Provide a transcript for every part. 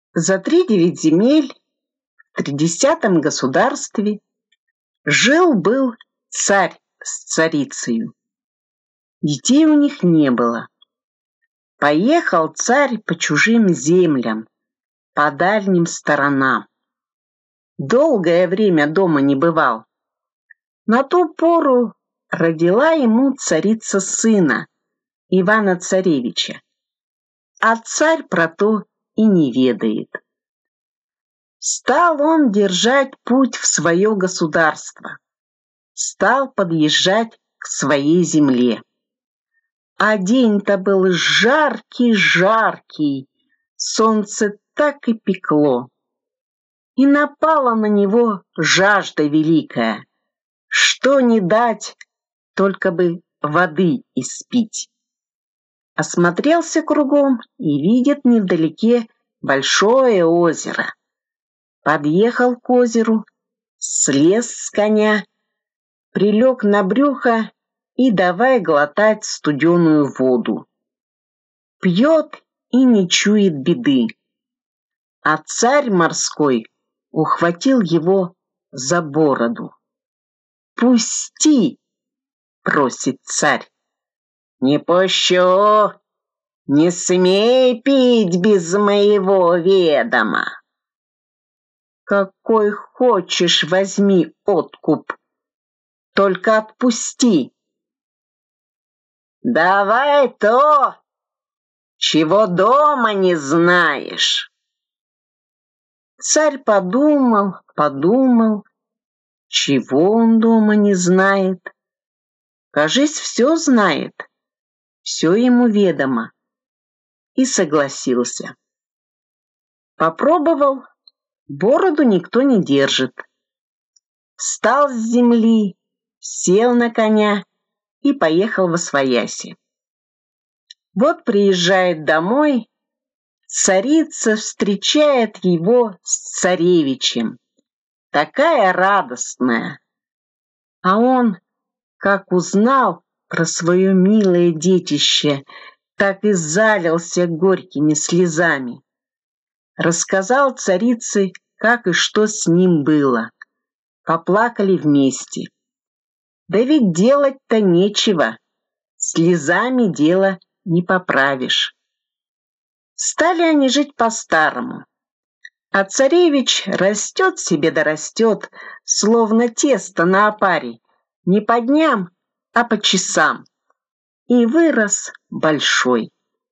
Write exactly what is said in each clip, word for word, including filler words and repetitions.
За тридевять земель в тридесятом государстве жил-был царь с царицею. Детей у них не было. Поехал царь по чужим землям, по дальним сторонам. Долгое время дома не бывал. На ту пору родила ему царица сына, Ивана-царевича, а царь про то и не ведает. Стал он держать путь в свое государство, стал подъезжать к своей земле. А день-то был жаркий-жаркий, солнце так и пекло. И напала на него жажда великая, что не дать, только бы воды испить. Осмотрелся кругом и видит невдалеке большое озеро. Подъехал к озеру, слез с коня, прилег на брюхо и давай глотать студеную воду. Пьет и не чует беды. А царь морской ухватил его за бороду. «Пусти!» — просит царь. «Не пущу! Не смей пить без моего ведома!» «Какой хочешь возьми откуп, только отпусти!» «Давай то, чего дома не знаешь!» Царь подумал, подумал, чего он дома не знает. Кажись, все знает, все ему ведомо, и согласился. Попробовал, бороду никто не держит. Встал с земли, сел на коня и поехал восвояси. Вот приезжает домой, царица встречает его с царевичем, такая радостная. А он, как узнал про свое милое детище, так и залился горькими слезами. Рассказал царице, как и что с ним было. Поплакали вместе. Да ведь делать-то нечего, слезами дело не поправишь. Стали они жить по-старому. А царевич растет себе да растет, словно тесто на опаре, не по дням, а по часам. И вырос большой.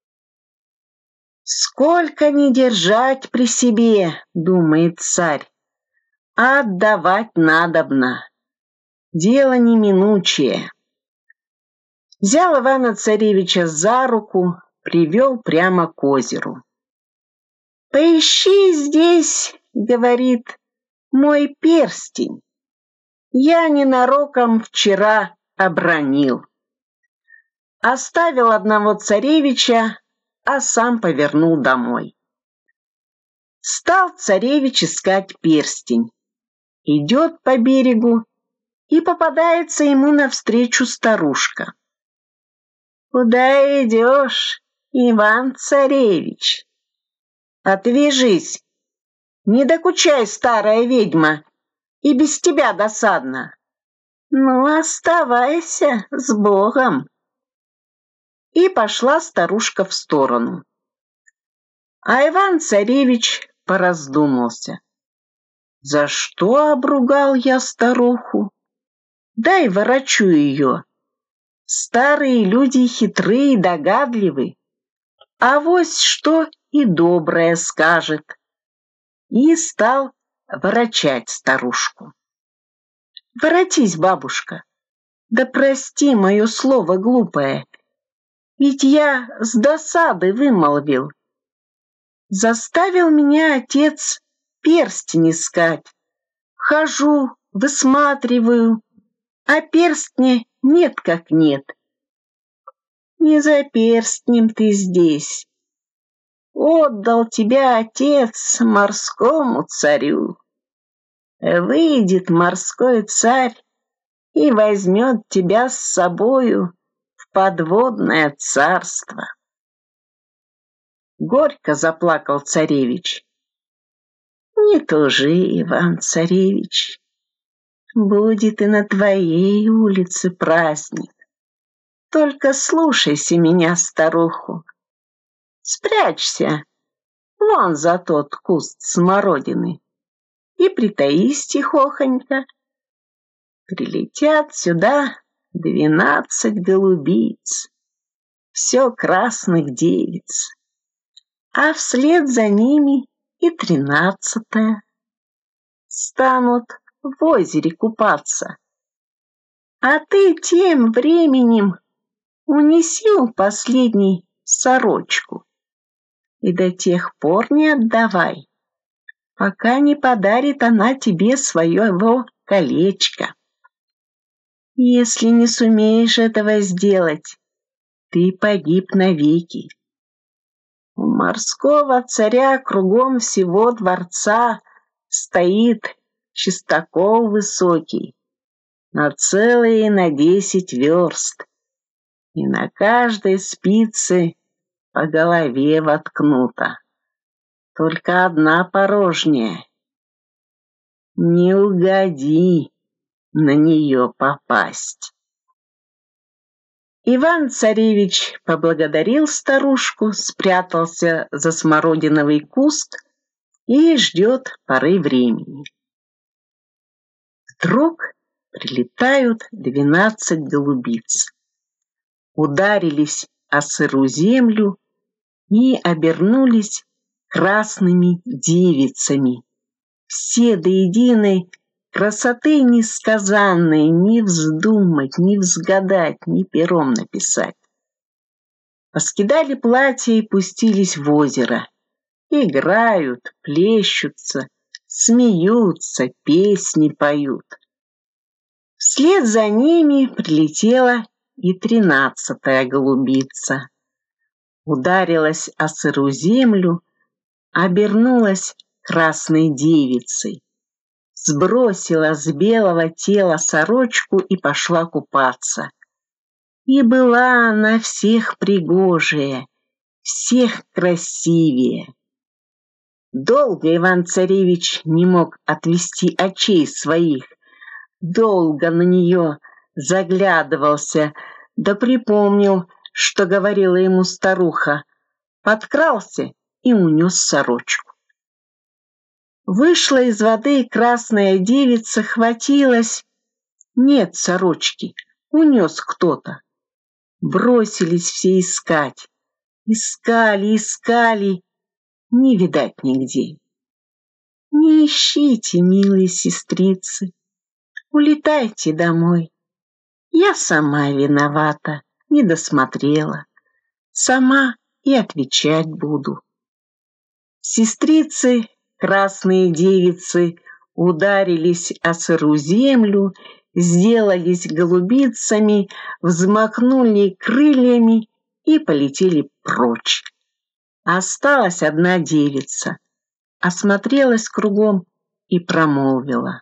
Сколько не держать при себе, думает царь, а отдавать надобно. Дело неминучее. Взял Ивана-царевича за руку, привел прямо к озеру. «Поищи здесь, — говорит, — мой перстень. Я ненароком вчера обронил». Оставил одного царевича, а сам повернул домой. Стал царевич искать перстень. Идет по берегу, и попадается ему навстречу старушка. «Куда идешь, Иван-царевич? Отвяжись, не докучай, старая ведьма, и без тебя досадно. Ну, оставайся с Богом». И пошла старушка в сторону. А Иван-царевич пораздумался. За что обругал я старуху? Дай ворочу ее. Старые люди хитрые и догадливы. Авось что и доброе скажет. И стал ворочать старушку. Воротись, бабушка, да прости мое слово глупое, ведь я с досады вымолвил. Заставил меня отец перстень искать. Хожу, высматриваю, а перстня нет как нет. Не за перстнем ты здесь. Отдал тебя отец морскому царю. Выйдет морской царь и возьмет тебя с собою в подводное царство. Горько заплакал царевич. Не тужи, Иван-царевич, будет и на твоей улице праздник. Только слушайся меня, старуху. Спрячься вон за тот куст смородины и притаись тихохонько. Прилетят сюда двенадцать голубиц, все красных девиц, а вслед за ними и тринадцатая. Станут в озере купаться, а ты тем временем унеси у последней сорочку и до тех пор не отдавай, пока не подарит она тебе своего колечка. Если не сумеешь этого сделать, ты погиб навеки. У морского царя кругом всего дворца стоит чистокол высокий, на целые на десять верст, и на каждой спице по голове воткнута. Только одна порожняя. Не угоди на нее попасть. Иван-царевич поблагодарил старушку, спрятался за смородиновый куст и ждет поры времени. Вдруг прилетают двенадцать голубиц, ударились о сырую землю и обернулись красными девицами. Все до единой красоты несказанной, ни вздумать, ни взгадать, ни пером написать. Поскидали платья и пустились в озеро. Играют, плещутся, смеются, песни поют. Вслед за ними прилетела и тринадцатая голубица. Ударилась о сырую землю, обернулась красной девицей, сбросила с белого тела сорочку и пошла купаться. И была она всех пригожая, всех красивее. Долго Иван-царевич не мог отвести очей своих, долго на нее заглядывался, да припомнил, что говорила ему старуха, подкрался и унес сорочку. Вышла из воды красная девица, хватилась. Нет сорочки, унес кто-то. Бросились все искать. Искали, искали, не видать нигде. Не ищите, милые сестрицы, улетайте домой. Я сама виновата, не досмотрела. Сама и отвечать буду. Сестрицы, красные девицы, ударились о сырую землю, сделались голубицами, взмахнули крыльями и полетели прочь. Осталась одна девица, осмотрелась кругом и промолвила: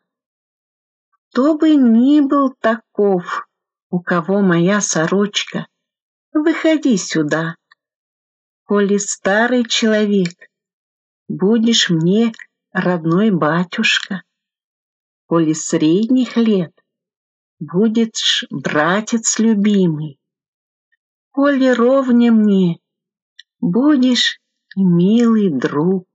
кто бы ни был таков, у кого моя сорочка, выходи сюда. Коли старый человек, будешь мне родной батюшка. Коли средних лет, будешь братец любимый. Коли ровня мне, будешь милый друг.